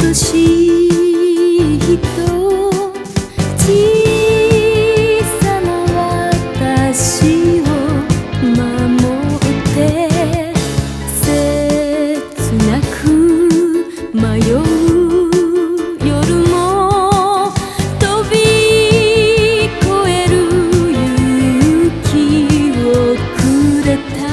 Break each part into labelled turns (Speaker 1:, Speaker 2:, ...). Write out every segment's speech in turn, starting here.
Speaker 1: 愛しい人、小さな私を守って切なく迷う夜も飛び越える勇気をくれた。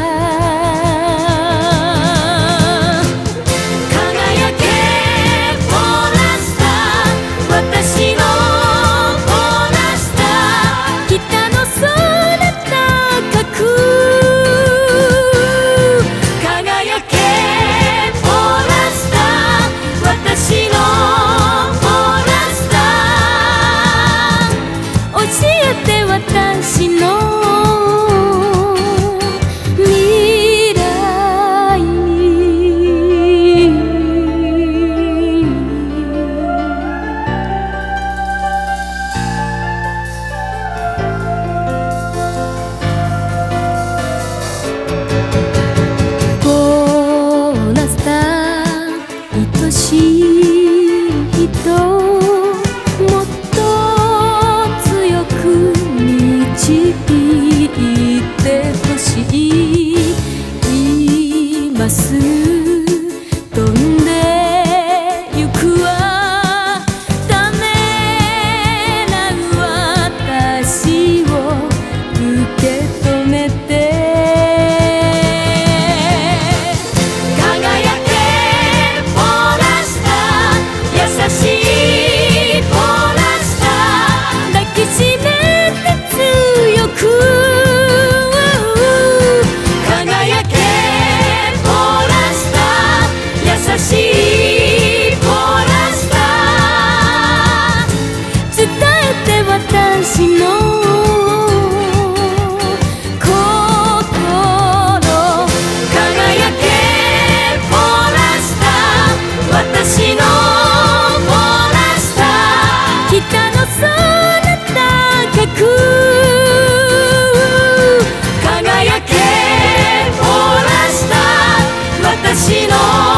Speaker 1: 私の未来ボーナスター愛しい人、導いてほしい。今すぐ飛んでゆくわ。ためらう私を受け止めて。輝けポーラスター、優しいポーラスター、抱きしめ輝けポーラスター、優しいポーラスター、伝えて私の心。輝けポーラスター、私のポーラスター、北の空高く輝けポーラスター、私の